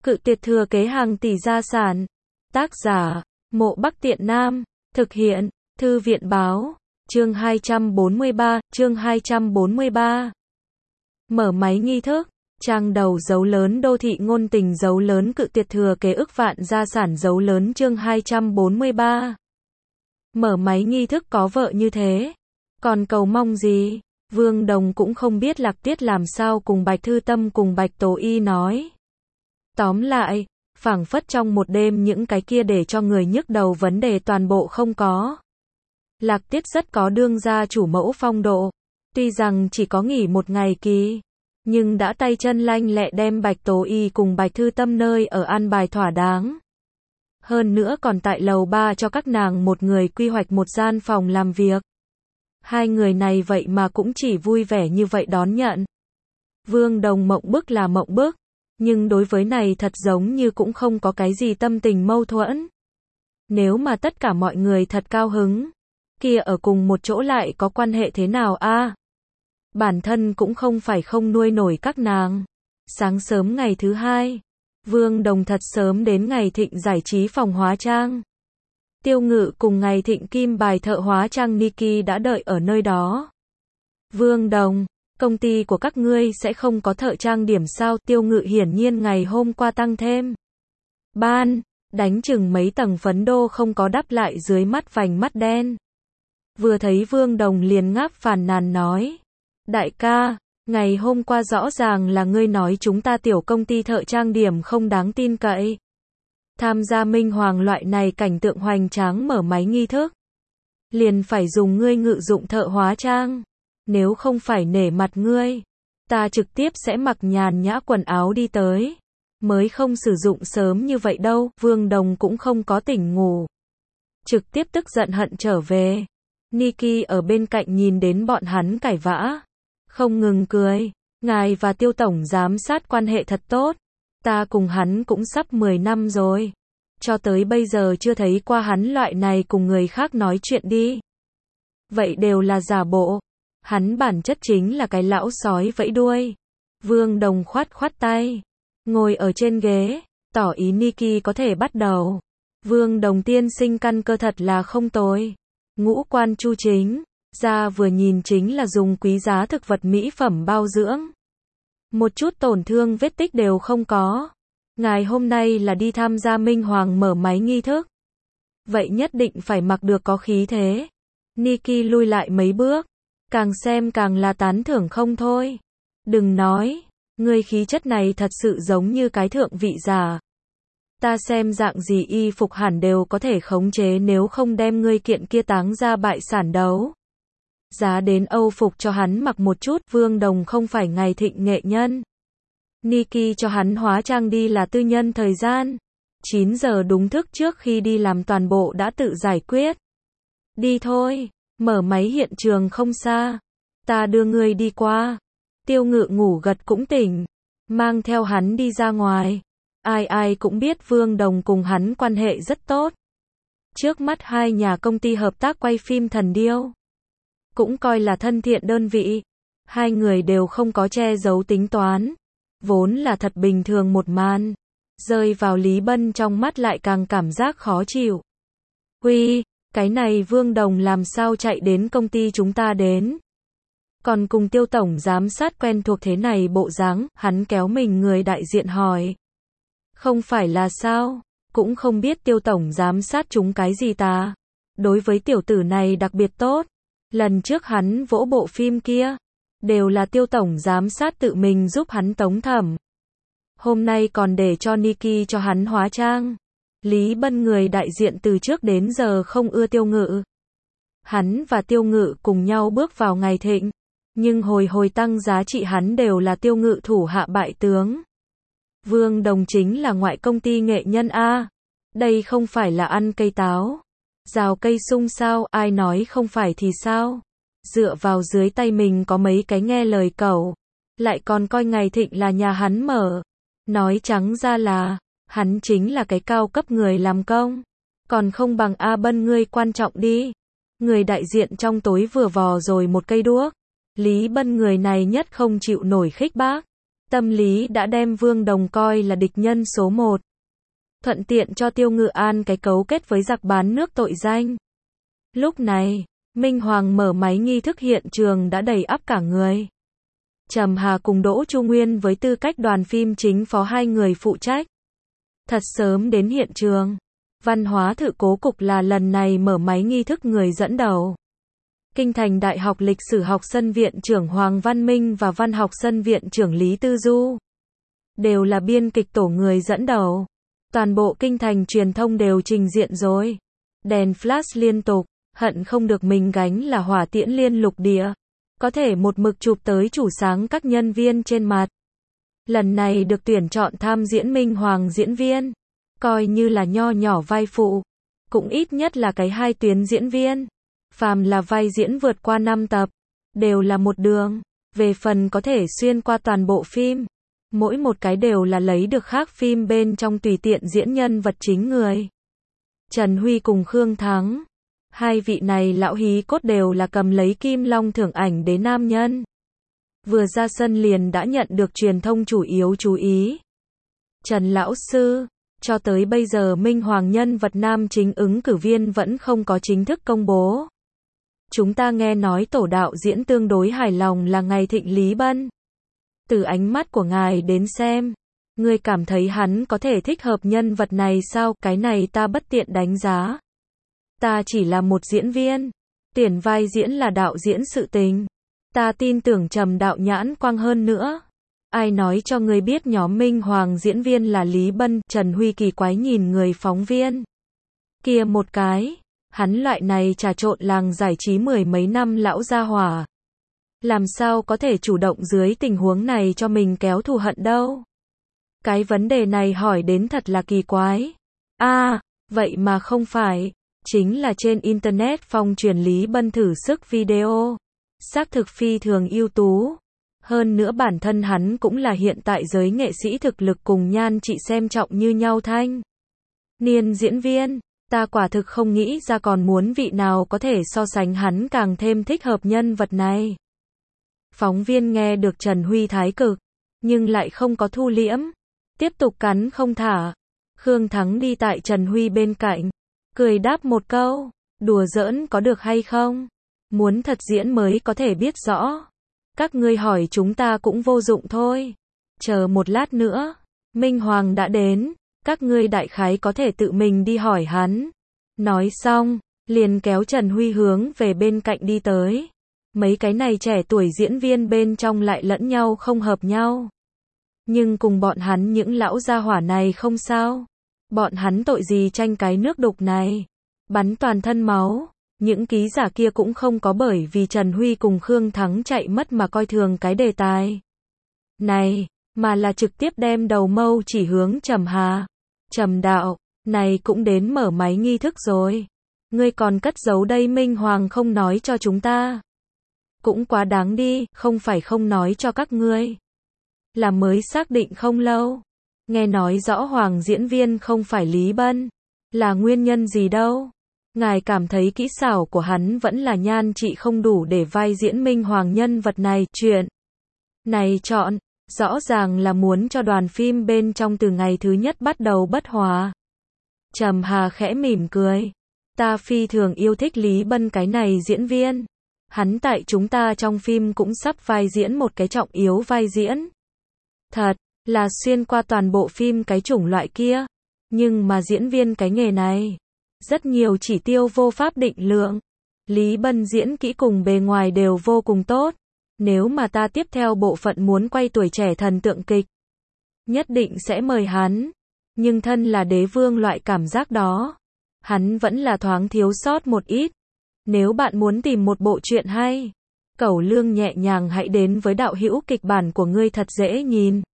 Cự tuyệt thừa kế hàng tỷ gia sản. Tác giả, Mộ Bắc Tiện Nam. Thực hiện, Thư viện báo. Chương 243. Mở máy nghi thức. Trang đầu dấu lớn đô thị ngôn tình dấu lớn cự tuyệt thừa kế ức vạn gia sản dấu lớn chương 243. Mở máy nghi thức có vợ như thế. Còn cầu mong gì? Vương Đồng cũng không biết Lạc Tiết làm sao cùng Bạch Thư Tâm cùng Bạch Tố Y nói. Tóm lại, phảng phất trong một đêm những cái kia để cho người nhức đầu vấn đề toàn bộ không có. Lạc Tiết rất có đương gia chủ mẫu phong độ. Tuy rằng chỉ có nghỉ một ngày kỳ, nhưng đã tay chân lanh lẹ đem Bạch Tố Y cùng Bạch Thư Tâm nơi ở an bài thỏa đáng. Hơn nữa còn tại lầu 3 cho các nàng một người quy hoạch một gian phòng làm việc. Hai người này vậy mà cũng chỉ vui vẻ như vậy đón nhận. Vương Đồng mộng bức là mộng bức, nhưng đối với này thật giống như cũng không có cái gì tâm tình mâu thuẫn. Nếu mà tất cả mọi người thật cao hứng, kia ở cùng một chỗ lại có quan hệ thế nào a? Bản thân cũng không phải không nuôi nổi các nàng. Sáng sớm ngày thứ hai, Vương Đồng thật sớm đến Ngày Thịnh giải trí phòng hóa trang. Tiêu Ngự cùng Ngày Thịnh kim bài thợ hóa trang Niki đã đợi ở nơi đó. Vương Đồng, công ty của các ngươi sẽ không có thợ trang điểm sao? Tiêu Ngự hiển nhiên ngày hôm qua tăng thêm đánh chừng mấy tầng phấn đô không có đắp lại dưới mắt vành mắt đen. Vừa thấy Vương Đồng liền ngáp phàn nàn nói. Đại ca, ngày hôm qua rõ ràng là ngươi nói chúng ta tiểu công ty thợ trang điểm không đáng tin cậy. Tham gia minh hoàng loại này cảnh tượng hoành tráng mở máy nghi thức. Liền phải dùng ngươi ngự dụng thợ hóa trang. Nếu không phải nể mặt ngươi, ta trực tiếp sẽ mặc nhàn nhã quần áo đi tới. Mới không sử dụng sớm như vậy đâu. Vương Đồng cũng không có tỉnh ngủ. Trực tiếp tức giận hận trở về. Niki ở bên cạnh nhìn đến bọn hắn cãi vã, không ngừng cười. Ngài và Tiêu tổng giám sát quan hệ thật tốt. Ta cùng hắn cũng sắp 10 năm rồi. Cho tới bây giờ chưa thấy qua hắn loại này cùng người khác nói chuyện đi. Vậy đều là giả bộ. Hắn bản chất chính là cái lão sói vẫy đuôi. Vương Đồng khoát tay, ngồi ở trên ghế, tỏ ý Niki có thể bắt đầu. Vương Đồng tiên sinh căn cơ thật là không tồi. Ngũ quan chu chính, da vừa nhìn chính là dùng quý giá thực vật mỹ phẩm bao dưỡng. Một chút tổn thương vết tích đều không có. Ngài hôm nay là đi tham gia minh hoàng mở máy nghi thức. Vậy nhất định phải mặc được có khí thế. Niki lui lại mấy bước, càng xem càng là tán thưởng không thôi. Đừng nói, ngươi khí chất này thật sự giống như cái thượng vị giả. Ta xem dạng gì y phục hẳn đều có thể khống chế nếu không đem ngươi kiện kia táng ra bại sản đấu. Giá đến Âu phục cho hắn mặc một chút. Vương Đồng không phải Ngày Thịnh nghệ nhân. Niki cho hắn hóa trang đi là tư nhân thời gian. 9 giờ đúng thức trước khi đi làm toàn bộ đã tự giải quyết. Đi thôi, mở máy hiện trường không xa. Ta đưa ngươi đi qua. Tiêu Ngự ngủ gật cũng tỉnh, mang theo hắn đi ra ngoài. Ai cũng biết Vương Đồng cùng hắn quan hệ rất tốt. Trước mắt hai nhà công ty hợp tác quay phim Thần Điêu. Cũng coi là thân thiện đơn vị. Hai người đều không có che giấu tính toán. Vốn là thật bình thường một màn. Rơi vào Lý Bân trong mắt lại càng cảm giác khó chịu. Uy, cái này Vương Đồng làm sao chạy đến công ty chúng ta đến? Còn cùng Tiêu tổng giám sát quen thuộc thế này bộ dáng, hắn kéo mình người đại diện hỏi. Không phải là sao, cũng không biết Tiêu tổng giám sát chúng cái gì ta. Đối với tiểu tử này đặc biệt tốt. Lần trước hắn vỗ bộ phim kia, đều là Tiêu tổng giám sát tự mình giúp hắn tống thẩm. Hôm nay còn để cho Niki cho hắn hóa trang. Lý Bân người đại diện từ trước đến giờ không ưa Tiêu Ngự. Hắn và Tiêu Ngự cùng nhau bước vào Ngày Thịnh. Nhưng hồi tăng giá trị hắn đều là Tiêu Ngự thủ hạ bại tướng. Vương Đồng chính là ngoại công ty nghệ nhân a. Đây không phải là ăn cây táo, rào cây sung sao? Ai nói không phải thì sao? Dựa vào dưới tay mình có mấy cái nghe lời cẩu, lại còn coi Ngày Thịnh là nhà hắn mở. Nói trắng ra là, hắn chính là cái cao cấp người làm công. Còn không bằng A Bân ngươi quan trọng đi. Người đại diện trong tối vừa vò rồi một cây đuốc. Lý Bân người này nhất không chịu nổi khích bác. tâm lý đã đem Vương Đồng coi là địch nhân số 1. Thuận tiện cho Tiêu Ngự An cái cấu kết với giặc bán nước tội danh. Lúc này, Minh Hoàng mở máy nghi thức hiện trường đã đầy ắp cả người. Trầm Hà cùng Đỗ Chu Nguyên với tư cách đoàn phim chính phó hai người phụ trách. Thật sớm đến hiện trường. Văn hóa thự cố cục là lần này mở máy nghi thức người dẫn đầu. Kinh thành Đại học Lịch sử học sân viện trưởng Hoàng Văn Minh và văn học sân viện trưởng Lý Tư Du. Đều là biên kịch tổ người dẫn đầu. Toàn bộ kinh thành truyền thông đều trình diện rồi. Đèn flash liên tục, hận không được mình gánh là hỏa tiễn liên lục địa. Có thể một mực chụp tới chủ sáng các nhân viên trên mặt. Lần này được tuyển chọn tham diễn Minh Hoàng diễn viên. Coi như là nho nhỏ vai phụ. Cũng ít nhất là cái 2 tuyến diễn viên. Phàm là vai diễn vượt qua 5 tập. Đều là một đường. Về phần có thể xuyên qua toàn bộ phim. Mỗi một cái đều là lấy được khác phim bên trong tùy tiện diễn nhân vật chính người. Trần Huy cùng Khương Thắng. Hai vị này lão hí cốt đều là cầm lấy Kim Long thưởng ảnh đế nam nhân. Vừa ra sân liền đã nhận được truyền thông chủ yếu chú ý. Trần Lão Sư, cho tới bây giờ Minh Hoàng nhân vật nam chính ứng cử viên vẫn không có chính thức công bố. Chúng ta nghe nói tổ đạo diễn tương đối hài lòng là Ngày Thịnh Lý Bân. Từ ánh mắt của ngài đến xem, ngươi cảm thấy hắn có thể thích hợp nhân vật này sao? Cái này ta bất tiện đánh giá. Ta chỉ là một diễn viên. Tuyển vai diễn là đạo diễn sự tình. Ta tin tưởng Trầm đạo nhãn quang hơn nữa. Ai nói cho ngươi biết nhóm Minh Hoàng diễn viên là Lý Bân? Trần Huy kỳ quái nhìn người phóng viên. Kia một cái, hắn loại này trà trộn làng giải trí 10 mấy năm lão gia hỏa. Làm sao có thể chủ động dưới tình huống này cho mình kéo thù hận đâu? Cái vấn đề này hỏi đến thật là kỳ quái. Vậy mà không phải. Chính là trên Internet phong truyền Lý Bân thử sức video. Xác thực phi thường ưu tú. Hơn nữa bản thân hắn cũng là hiện tại giới nghệ sĩ thực lực cùng nhan trị xem trọng như nhau thanh niên diễn viên. Ta quả thực không nghĩ ra còn muốn vị nào có thể so sánh hắn càng thêm thích hợp nhân vật này. Phóng viên nghe được Trần Huy thái cực, nhưng lại không có thu liễm. Tiếp tục cắn không thả. Khương Thắng đi tại Trần Huy bên cạnh. Cười đáp một câu. Đùa giỡn có được hay không? Muốn thật diễn mới có thể biết rõ. Các ngươi hỏi chúng ta cũng vô dụng thôi. Chờ một lát nữa. Minh Hoàng đã đến. Các ngươi đại khái có thể tự mình đi hỏi hắn. Nói xong, liền kéo Trần Huy hướng về bên cạnh đi tới. Mấy cái này trẻ tuổi diễn viên bên trong lại lẫn nhau không hợp nhau. Nhưng cùng bọn hắn những lão gia hỏa này không sao. Bọn hắn tội gì tranh cái nước đục này. Bắn toàn thân máu. Những ký giả kia cũng không có bởi vì Trần Huy cùng Khương Thắng chạy mất mà coi thường cái đề tài này, mà là trực tiếp đem đầu mâu chỉ hướng Trầm Hà. Trầm đạo, này cũng đến mở máy nghi thức rồi. Ngươi còn cất giấu đây Minh Hoàng không nói cho chúng ta. Cũng quá đáng đi, không phải không nói cho các ngươi. Là mới xác định không lâu. Nghe nói rõ Hoàng diễn viên không phải Lý Bân. Là nguyên nhân gì đâu? Ngài cảm thấy kỹ xảo của hắn vẫn là nhan trị không đủ để vai diễn Minh Hoàng nhân vật này. Chuyện này chọn, rõ ràng là muốn cho đoàn phim bên trong từ ngày thứ nhất bắt đầu bất hòa. Trầm Hà khẽ mỉm cười. Ta phi thường yêu thích Lý Bân cái này diễn viên. Hắn tại chúng ta trong phim cũng sắp vai diễn một cái trọng yếu vai diễn. Thật, là xuyên qua toàn bộ phim cái chủng loại kia. Nhưng mà diễn viên cái nghề này, rất nhiều chỉ tiêu vô pháp định lượng. Lý Bân diễn kỹ cùng bề ngoài đều vô cùng tốt. Nếu mà ta tiếp theo bộ phận muốn quay tuổi trẻ thần tượng kịch, nhất định sẽ mời hắn. Nhưng thân là đế vương loại cảm giác đó, hắn vẫn là thoáng thiếu sót một ít. Nếu bạn muốn tìm một bộ truyện hay, cẩu lương nhẹ nhàng hãy đến với đạo hữu kịch bản của ngươi thật dễ nhìn.